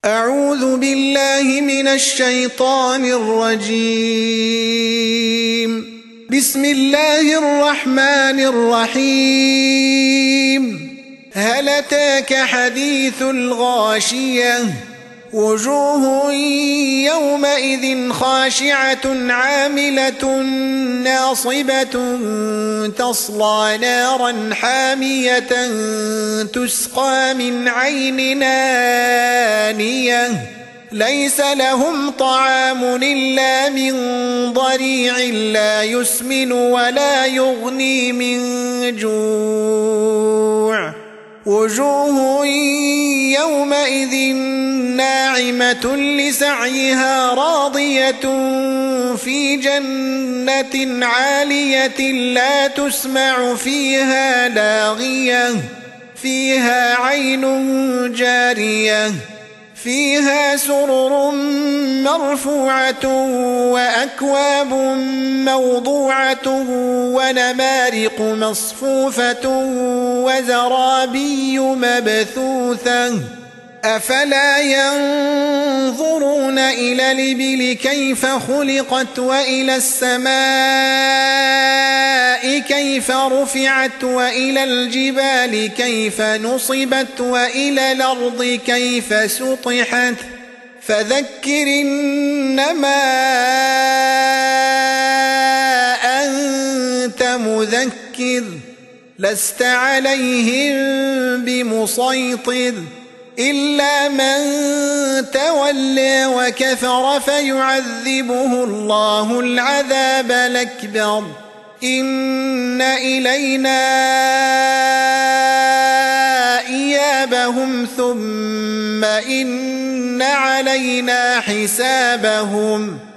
أعوذ بالله من الشيطان الرجيم. بسم الله الرحمن الرحيم. هل أتاك حديث الغاشية؟ وجوه يومئذ خاشعة عاملة ناصبة تصلى نارا حامية تسقى من عين آنية ليس لهم طعام إلا من ضريع لا يسمن ولا يغني من جوع. وجوه يومئذ ناعمة لسعيها راضية في جنة عالية لا تسمع فيها لاغية فيها عين جارية فيها سرر مرفوعة وأكواب موضوعة ونمارق مصفوفة وزرابي مبثوثة أفلا ينظرون إلى الإبل كيف خلقت وإلى السماء كيف رفعت وإلى الجبال كيف نصبت وإلى الأرض كيف سطحت فذكر إنما أنت مذكر لست عليهم بمسيطر إلا من تولى وكفر فيعذبه الله العذاب الأكبر إن إلينا إيابهم ثم إن علينا حسابهم